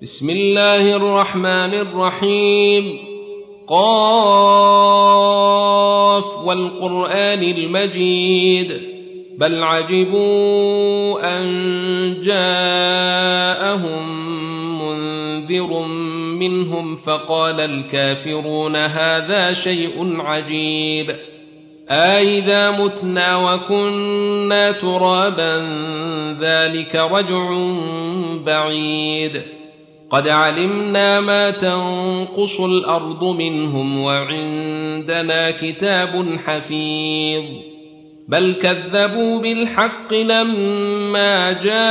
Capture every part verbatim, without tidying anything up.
بسم الله الرحمن الرحيم. قاف والقرآن المجيد بل عجبوا أن جاءهم منذر منهم فقال الكافرون هذا شيء عجيب أإذا متنا وكنا ترابا ذلك رجع بعيد قد علمنا ما تنقص الأرض منهم وعندنا كتاب حفيظ بل كذبوا بالحق لما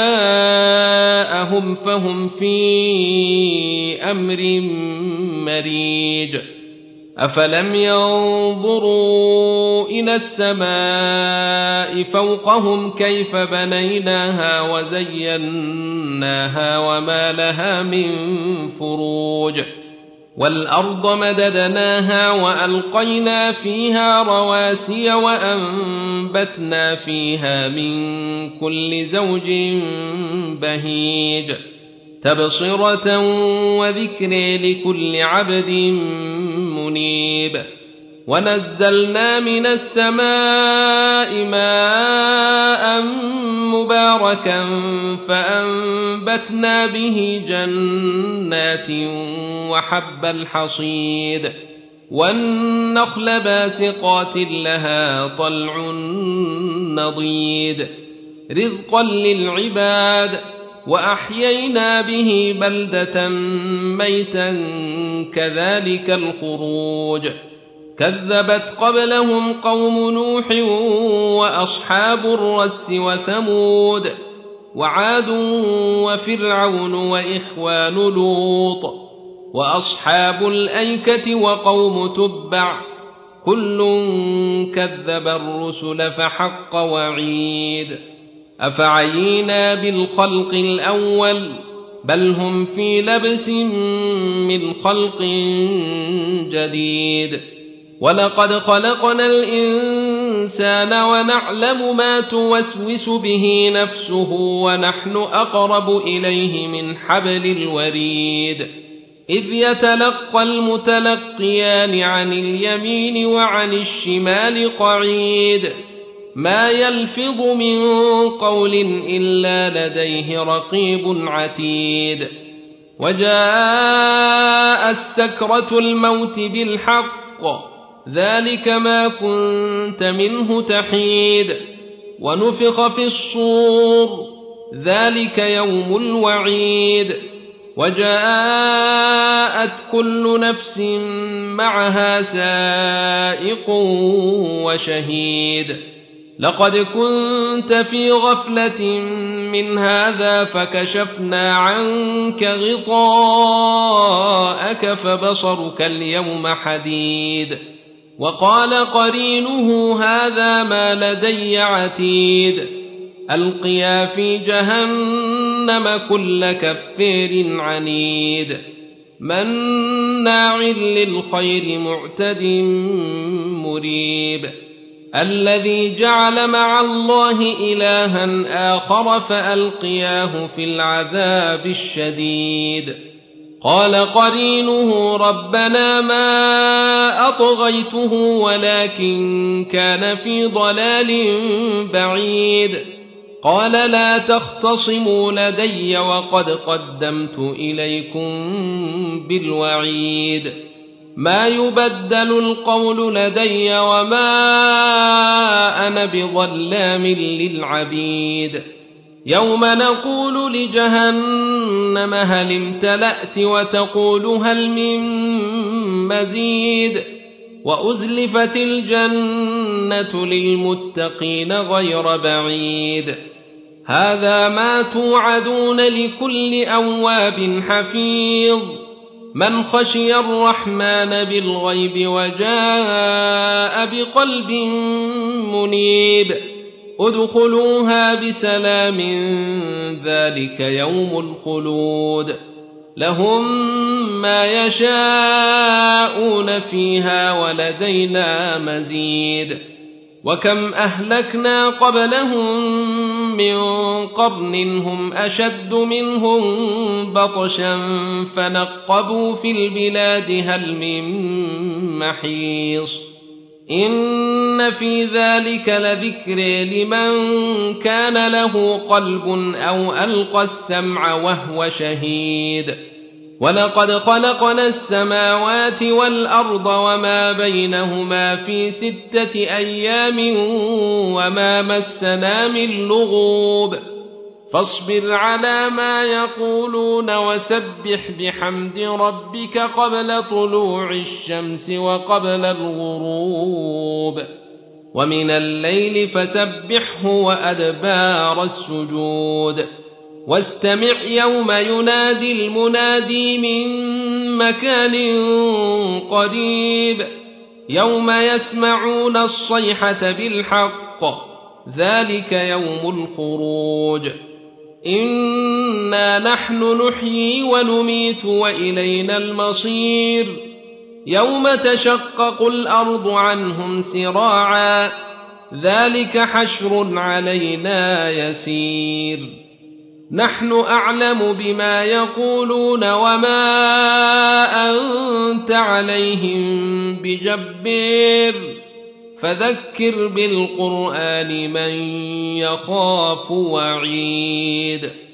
جاءهم فهم في أمر مريج أفلم ينظروا إلى السماء فوقهم كيف بنيناها وزيناها وما لها من فروج والأرض مددناها وألقينا فيها رواسي وأنبتنا فيها من كل زوج بهيج تبصرة وذكر لكل عبد منيب ونزلنا من السماء ماء مباركا فأنبتنا به جنات وحب الحصيد والنخل باسقات لها طلع نضيد رزقا للعباد وأحيينا به بلدة ميتا كذلك الخروج كذبت قبلهم قوم نوح وأصحاب الرس وثمود وعاد وفرعون وإخوان لوط وأصحاب الأيكة وقوم تبع كل كذب الرسل فحق وعيد أفعينا بالخلق الأول بل هم في لبس من خلق جديد ولقد خلقنا الإنسان ونعلم ما توسوس به نفسه ونحن أقرب إليه من حبل الوريد إذ يتلقى المتلقيان عن اليمين وعن الشمال قعيد ما يلفظ من قول إلا لديه رقيب عتيد وجاء السكرة الموت بالحق ذلك ما كنت منه تحيد ونفخ في الصور ذلك يوم الوعيد وجاءت كل نفس معها سائق وشهيد لقد كنت في غفلة من هذا فكشفنا عنك غطاءك فبصرك اليوم حديد وقال قرينه هذا ما لدي عتيد ألقيا في جهنم كل كفير عنيد مناع للخير معتد مريب الذي جعل مع الله إلها آخر فألقياه في العذاب الشديد قال قرينه ربنا ما أطغيته ولكن كان في ضلال بعيد قال لا تختصموا لدي وقد قدمت إليكم بالوعيد ما يبدل القول لدي وما أنا بظلام للعبيد يوم نقول لجهنم هل امتلأت وتقول هل من مزيد وأزلفت الجنة للمتقين غير بعيد هذا ما توعدون لكل أواب حفيظ من خشي الرحمن بالغيب وجاء بقلب منيب ادخلوها بسلام ذلك يوم الخلود لهم ما يشاءون فيها ولدينا مزيد وكم أهلكنا قبلهم من قرن هم أشد منهم بطشا فنقبوا في البلاد هل من محيص إن في ذلك لذكر لمن كان له قلب أو ألقى السمع وهو شهيد ولقد خلقنا السماوات والأرض وما بينهما في ستة أيام وما مسنا من لغوب فاصبر على ما يقولون وسبح بحمد ربك قبل طلوع الشمس وقبل الغروب ومن الليل فسبحه وأدبار السجود واستمع يوم ينادي المنادي من مكان قريب يوم يسمعون الصيحة بالحق ذلك يوم الخروج إنا نحن نحيي ونميت وإلينا المصير يوم تشقق الأرض عنهم سراعا ذلك حشر علينا يسير نحن أعلم بما يقولون وما أنت عليهم بجبار فذكر بالقرآن من يخاف وعيد